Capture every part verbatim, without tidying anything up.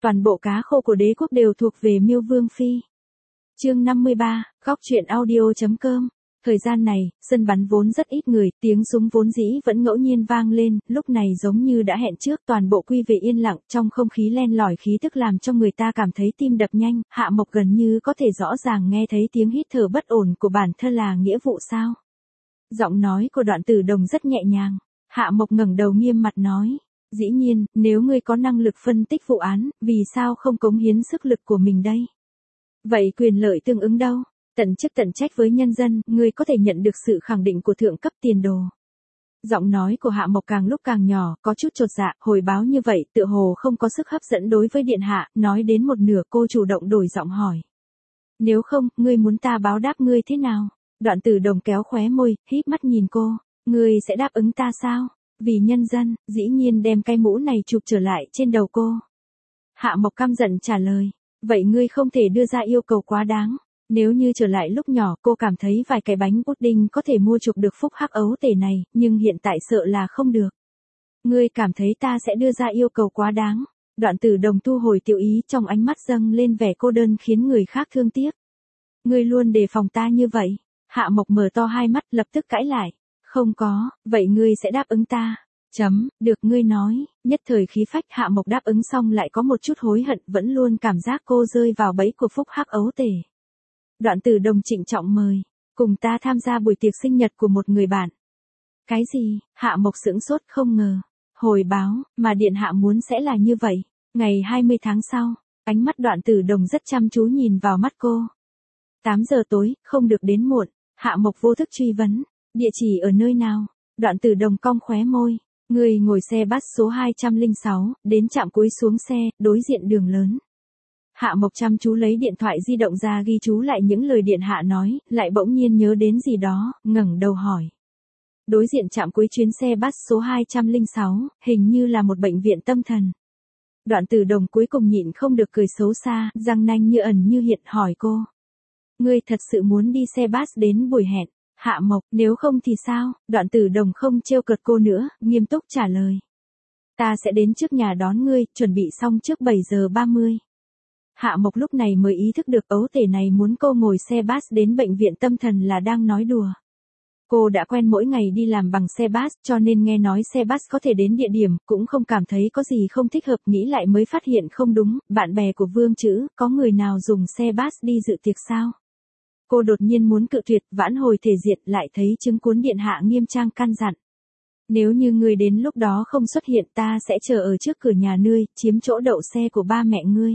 toàn bộ cá khô của đế quốc đều thuộc về Miêu Vương Phi. Chương năm mươi ba, góc truyện audio.com. Thời gian này, sân bắn vốn rất ít người, tiếng súng vốn dĩ vẫn ngẫu nhiên vang lên, lúc này giống như đã hẹn trước, toàn bộ quy về yên lặng, trong không khí len lỏi khí tức làm cho người ta cảm thấy tim đập nhanh, Hạ Mộc gần như có thể rõ ràng nghe thấy tiếng hít thở bất ổn của bản thân là nghĩa vụ sao. Giọng nói của Đoạn Tử Đồng rất nhẹ nhàng, Hạ Mộc ngẩng đầu nghiêm mặt nói, dĩ nhiên, nếu ngươi có năng lực phân tích vụ án, vì sao không cống hiến sức lực của mình đây? Vậy quyền lợi tương ứng đâu? Tận chức tận trách với nhân dân, ngươi có thể nhận được sự khẳng định của thượng cấp tiền đồ. Giọng nói của Hạ Mộc càng lúc càng nhỏ, có chút chột dạ, hồi báo như vậy, tựa hồ không có sức hấp dẫn đối với điện hạ, nói đến một nửa cô chủ động đổi giọng hỏi. Nếu không, ngươi muốn ta báo đáp ngươi thế nào? Đoạn Tử Đồng kéo khóe môi, híp mắt nhìn cô, ngươi sẽ đáp ứng ta sao? Vì nhân dân, dĩ nhiên đem cái mũ này chụp trở lại trên đầu cô. Hạ Mộc căm giận trả lời, vậy ngươi không thể đưa ra yêu cầu quá đáng. Nếu như trở lại lúc nhỏ cô cảm thấy vài cái bánh pudding có thể mua chuộc được phúc hắc ấu tể này, nhưng hiện tại sợ là không được. Ngươi cảm thấy ta sẽ đưa ra yêu cầu quá đáng. Đoạn Tử Đồng thu hồi tiểu ý, trong ánh mắt dâng lên vẻ cô đơn khiến người khác thương tiếc. Ngươi luôn đề phòng ta như vậy. Hạ Mộc mở to hai mắt lập tức cãi lại. Không có, vậy ngươi sẽ đáp ứng ta. Chấm, được ngươi nói, nhất thời khí phách Hạ Mộc đáp ứng xong lại có một chút hối hận, vẫn luôn cảm giác cô rơi vào bẫy của phúc hắc ấu tể. Đoạn Tử Đồng trịnh trọng mời, cùng ta tham gia buổi tiệc sinh nhật của một người bạn. Cái gì? Hạ Mộc sững sốt không ngờ. Hồi báo, mà điện hạ muốn sẽ là như vậy. Ngày hai mươi tháng sau, ánh mắt Đoạn Tử Đồng rất chăm chú nhìn vào mắt cô. tám giờ tối, không được đến muộn. Hạ Mộc vô thức truy vấn, địa chỉ ở nơi nào? Đoạn Tử Đồng cong khóe môi, người ngồi xe bus số hai không sáu, đến trạm cuối xuống xe, đối diện đường lớn. Hạ Mộc chăm chú lấy điện thoại di động ra ghi chú lại những lời điện hạ nói, lại bỗng nhiên nhớ đến gì đó, ngẩng đầu hỏi. Đối diện trạm cuối chuyến xe bus số hai không sáu, hình như là một bệnh viện tâm thần. Đoạn Tử Đồng cuối cùng nhịn không được cười xấu xa, răng nanh như ẩn như hiện hỏi cô. Ngươi thật sự muốn đi xe bus đến buổi hẹn? Hạ Mộc, nếu không thì sao? Đoạn Tử Đồng không trêu cợt cô nữa, nghiêm túc trả lời. Ta sẽ đến trước nhà đón ngươi, chuẩn bị xong trước bảy giờ ba mươi. Hạ Mộc lúc này mới ý thức được ấu tể này muốn cô ngồi xe bus đến bệnh viện tâm thần là đang nói đùa. Cô đã quen mỗi ngày đi làm bằng xe bus, cho nên nghe nói xe bus có thể đến địa điểm, cũng không cảm thấy có gì không thích hợp, nghĩ lại mới phát hiện không đúng, bạn bè của Vương Trữ, có người nào dùng xe bus đi dự tiệc sao? Cô đột nhiên muốn cự tuyệt, vãn hồi thể diện, lại thấy chứng cuốn điện hạ nghiêm trang căn dặn. Nếu như ngươi đến lúc đó không xuất hiện ta sẽ chờ ở trước cửa nhà ngươi, chiếm chỗ đậu xe của ba mẹ ngươi.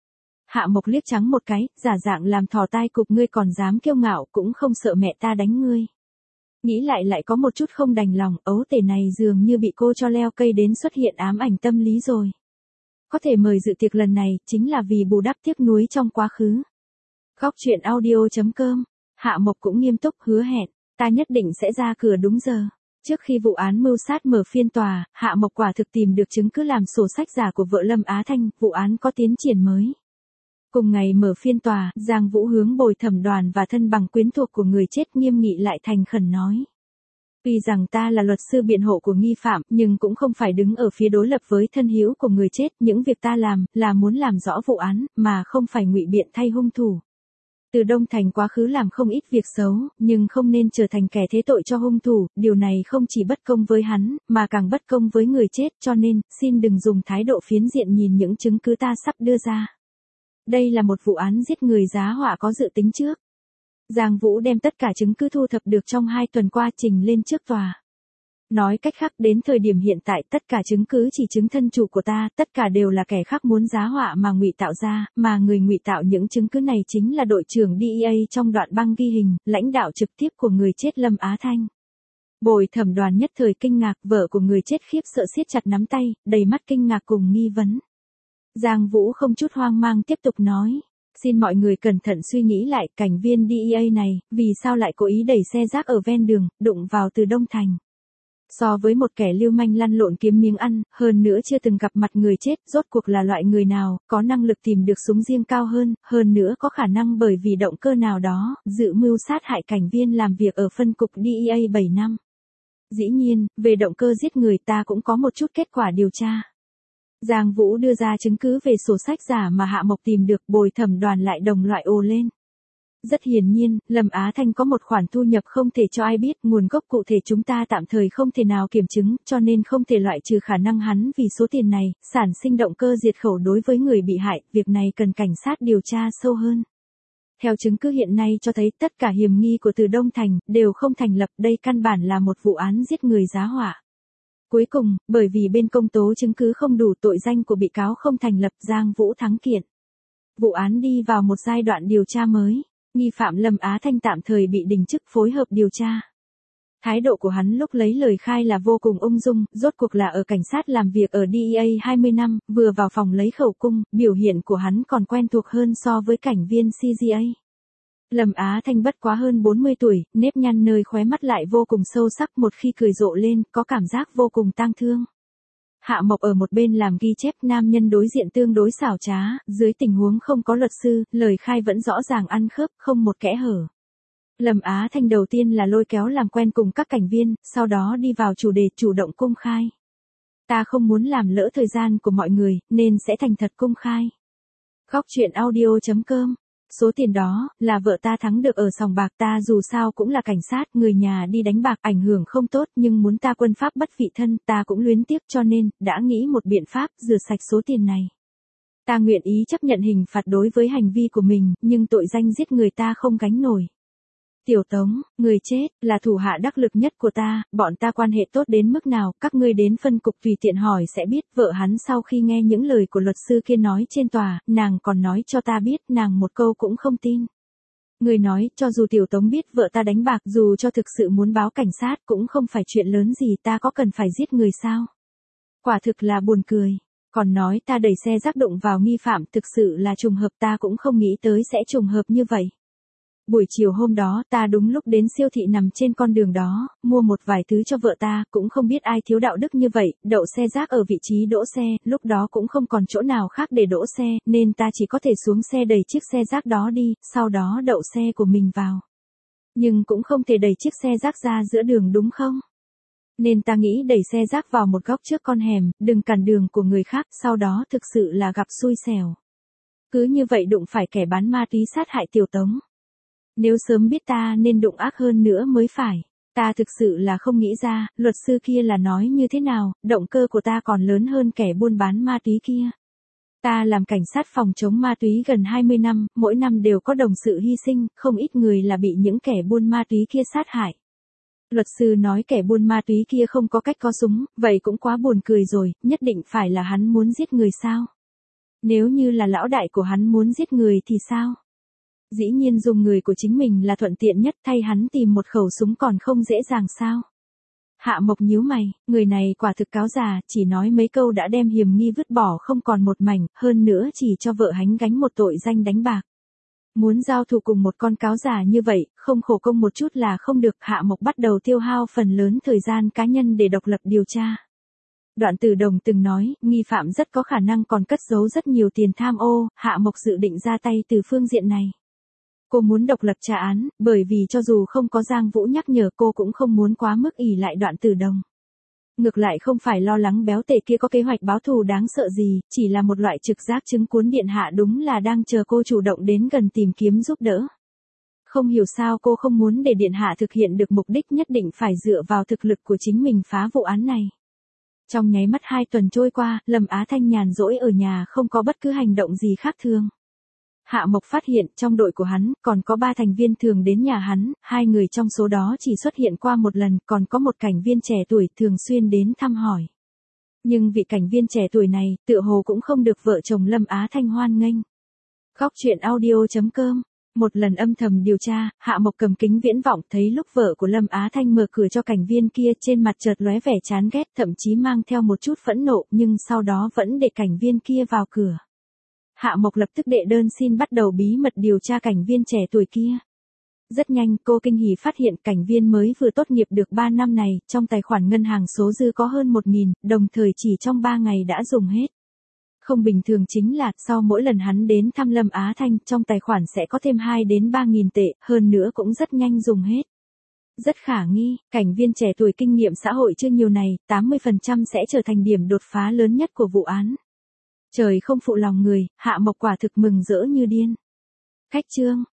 Hạ Mộc liếc trắng một cái, giả dạng làm thò tai cục, ngươi còn dám kiêu ngạo, cũng không sợ mẹ ta đánh ngươi. Nghĩ lại lại có một chút không đành lòng, ấu tể này dường như bị cô cho leo cây đến xuất hiện ám ảnh tâm lý rồi. Có thể mời dự tiệc lần này, chính là vì bù đắp tiếc nuối trong quá khứ. Góc truyện audio.com. Hạ Mộc cũng nghiêm túc hứa hẹn, ta nhất định sẽ ra cửa đúng giờ. Trước khi vụ án mưu sát mở phiên tòa, Hạ Mộc quả thực tìm được chứng cứ làm sổ sách giả của vợ Lâm Á Thanh, vụ án có tiến triển mới. Cùng ngày mở phiên tòa, Giang Vũ hướng bồi thẩm đoàn và thân bằng quyến thuộc của người chết nghiêm nghị lại thành khẩn nói. Tuy rằng ta là luật sư biện hộ của nghi phạm, nhưng cũng không phải đứng ở phía đối lập với thân hữu của người chết, những việc ta làm, là muốn làm rõ vụ án, mà không phải ngụy biện thay hung thủ. Từ Đông Thành quá khứ làm không ít việc xấu, nhưng không nên trở thành kẻ thế tội cho hung thủ, điều này không chỉ bất công với hắn, mà càng bất công với người chết, cho nên, xin đừng dùng thái độ phiến diện nhìn những chứng cứ ta sắp đưa ra. Đây là một vụ án giết người giá họa có dự tính trước. Giang Vũ đem tất cả chứng cứ thu thập được trong hai tuần qua trình lên trước tòa. Nói cách khác, đến thời điểm hiện tại tất cả chứng cứ chỉ chứng thân chủ của ta, tất cả đều là kẻ khác muốn giá họa mà ngụy tạo ra, mà người ngụy tạo những chứng cứ này chính là đội trưởng đê e a trong đoạn băng ghi hình, lãnh đạo trực tiếp của người chết Lâm Á Thanh. Bồi thẩm đoàn nhất thời kinh ngạc, vợ của người chết khiếp sợ siết chặt nắm tay, đầy mắt kinh ngạc cùng nghi vấn. Giang Vũ không chút hoang mang tiếp tục nói, xin mọi người cẩn thận suy nghĩ lại, cảnh viên đê e a này, vì sao lại cố ý đẩy xe rác ở ven đường, đụng vào Từ Đông Thành. So với một kẻ lưu manh lăn lộn kiếm miếng ăn, hơn nữa chưa từng gặp mặt người chết, rốt cuộc là loại người nào, có năng lực tìm được súng riêng cao hơn, hơn nữa có khả năng bởi vì động cơ nào đó, dự mưu sát hại cảnh viên làm việc ở phân cục đê e a bảy năm. Dĩ nhiên, về động cơ giết người ta cũng có một chút kết quả điều tra. Giang Vũ đưa ra chứng cứ về sổ sách giả mà Hạ Mộc tìm được, bồi thẩm đoàn lại đồng loại ồ lên. Rất hiển nhiên, Lâm Á Thanh có một khoản thu nhập không thể cho ai biết, nguồn gốc cụ thể chúng ta tạm thời không thể nào kiểm chứng, cho nên không thể loại trừ khả năng hắn vì số tiền này, sản sinh động cơ diệt khẩu đối với người bị hại, việc này cần cảnh sát điều tra sâu hơn. Theo chứng cứ hiện nay cho thấy tất cả hiểm nghi của Từ Đông Thành đều không thành lập, đây căn bản là một vụ án giết người giá họa. Cuối cùng, bởi vì bên công tố chứng cứ không đủ, tội danh của bị cáo không thành lập, Giang Vũ thắng kiện. Vụ án đi vào một giai đoạn điều tra mới. Nghi phạm Lâm Á Thanh tạm thời bị đình chức phối hợp điều tra. Thái độ của hắn lúc lấy lời khai là vô cùng ung dung, rốt cuộc là ở cảnh sát làm việc ở đê e a hai mươi năm, vừa vào phòng lấy khẩu cung, biểu hiện của hắn còn quen thuộc hơn so với cảnh viên xê giê a. Lâm Á Thanh bất quá hơn bốn mươi tuổi, nếp nhăn nơi khóe mắt lại vô cùng sâu sắc, một khi cười rộ lên, có cảm giác vô cùng tang thương. Hạ Mộc ở một bên làm ghi chép, nam nhân đối diện tương đối xảo trá, dưới tình huống không có luật sư, lời khai vẫn rõ ràng ăn khớp, không một kẽ hở. Lâm Á Thanh đầu tiên là lôi kéo làm quen cùng các cảnh viên, sau đó đi vào chủ đề chủ động công khai. Ta không muốn làm lỡ thời gian của mọi người, nên sẽ thành thật công khai. Góc truyện audio chấm com. Số tiền đó, là vợ ta thắng được ở sòng bạc, ta dù sao cũng là cảnh sát, người nhà đi đánh bạc ảnh hưởng không tốt, nhưng muốn ta quân pháp bất vị thân, ta cũng luyến tiếc, cho nên, đã nghĩ một biện pháp, rửa sạch số tiền này. Ta nguyện ý chấp nhận hình phạt đối với hành vi của mình, nhưng tội danh giết người ta không gánh nổi. Tiểu Tống, người chết, là thủ hạ đắc lực nhất của ta, bọn ta quan hệ tốt đến mức nào, các ngươi đến phân cục tùy tiện hỏi sẽ biết. Vợ hắn sau khi nghe những lời của luật sư kia nói trên tòa, nàng còn nói cho ta biết, nàng một câu cũng không tin. Người nói, cho dù Tiểu Tống biết vợ ta đánh bạc, dù cho thực sự muốn báo cảnh sát, cũng không phải chuyện lớn gì, ta có cần phải giết người sao? Quả thực là buồn cười. Còn nói ta đẩy xe rác đụng vào nghi phạm, thực sự là trùng hợp, ta cũng không nghĩ tới sẽ trùng hợp như vậy. Buổi chiều hôm đó, ta đúng lúc đến siêu thị nằm trên con đường đó, mua một vài thứ cho vợ ta, cũng không biết ai thiếu đạo đức như vậy, đậu xe rác ở vị trí đỗ xe, lúc đó cũng không còn chỗ nào khác để đỗ xe, nên ta chỉ có thể xuống xe đẩy chiếc xe rác đó đi, sau đó đậu xe của mình vào. Nhưng cũng không thể đẩy chiếc xe rác ra giữa đường đúng không? Nên ta nghĩ đẩy xe rác vào một góc trước con hẻm, đừng cản đường của người khác, sau đó thực sự là gặp xui xẻo. Cứ như vậy đụng phải kẻ bán ma túy sát hại Tiểu Tống. Nếu sớm biết ta nên đụng ác hơn nữa mới phải. Ta thực sự là không nghĩ ra, luật sư kia là nói như thế nào, động cơ của ta còn lớn hơn kẻ buôn bán ma túy kia. Ta làm cảnh sát phòng chống ma túy gần hai mươi năm, mỗi năm đều có đồng sự hy sinh, không ít người là bị những kẻ buôn ma túy kia sát hại. Luật sư nói kẻ buôn ma túy kia không có cách có súng, vậy cũng quá buồn cười rồi, nhất định phải là hắn muốn giết người sao? Nếu như là lão đại của hắn muốn giết người thì sao? Dĩ nhiên dùng người của chính mình là thuận tiện nhất, thay hắn tìm một khẩu súng còn không dễ dàng sao? Hạ Mộc nhíu mày, người này quả thực cáo già, chỉ nói mấy câu đã đem hiểm nghi vứt bỏ không còn một mảnh, hơn nữa chỉ cho vợ hắn gánh một tội danh đánh bạc. Muốn giao thủ cùng một con cáo già như vậy, không khổ công một chút là không được. Hạ Mộc bắt đầu tiêu hao phần lớn thời gian cá nhân để độc lập điều tra. Đoạn Tử Đồng từng nói, nghi phạm rất có khả năng còn cất giấu rất nhiều tiền tham ô, Hạ Mộc dự định ra tay từ phương diện này. Cô muốn độc lập tra án, bởi vì cho dù không có Giang Vũ nhắc nhở cô cũng không muốn quá mức ỷ lại Đoạn Tử Đồng. Ngược lại không phải lo lắng béo tệ kia có kế hoạch báo thù đáng sợ gì, chỉ là một loại trực giác chứng cuốn điện hạ đúng là đang chờ cô chủ động đến gần tìm kiếm giúp đỡ. Không hiểu sao cô không muốn để điện hạ thực hiện được mục đích, nhất định phải dựa vào thực lực của chính mình phá vụ án này. Trong nháy mắt hai tuần trôi qua, Lâm Á Thanh nhàn rỗi ở nhà không có bất cứ hành động gì khác thường. Hạ Mộc phát hiện trong đội của hắn còn có ba thành viên thường đến nhà hắn, hai người trong số đó chỉ xuất hiện qua một lần, còn có một cảnh viên trẻ tuổi thường xuyên đến thăm hỏi. Nhưng vị cảnh viên trẻ tuổi này, tựa hồ cũng không được vợ chồng Lâm Á Thanh hoan nghênh. Góc truyện audio chấm com. Một lần âm thầm điều tra, Hạ Mộc cầm kính viễn vọng thấy lúc vợ của Lâm Á Thanh mở cửa cho cảnh viên kia, trên mặt chợt lóe vẻ chán ghét, thậm chí mang theo một chút phẫn nộ, nhưng sau đó vẫn để cảnh viên kia vào cửa. Hạ Mộc lập tức đệ đơn xin bắt đầu bí mật điều tra cảnh viên trẻ tuổi kia. Rất nhanh cô kinh hỉ phát hiện cảnh viên mới vừa tốt nghiệp được ba năm này, trong tài khoản ngân hàng số dư có hơn một nghìn, đồng thời chỉ trong ba ngày đã dùng hết. Không bình thường chính là, sau mỗi lần hắn đến thăm Lâm Á Thanh, trong tài khoản sẽ có thêm hai đến ba nghìn tệ, hơn nữa cũng rất nhanh dùng hết. Rất khả nghi, cảnh viên trẻ tuổi kinh nghiệm xã hội chưa nhiều này, tám mươi phần trăm sẽ trở thành điểm đột phá lớn nhất của vụ án. Trời không phụ lòng người, Hạ Mộc quả thực mừng rỡ như điên. Khách trương,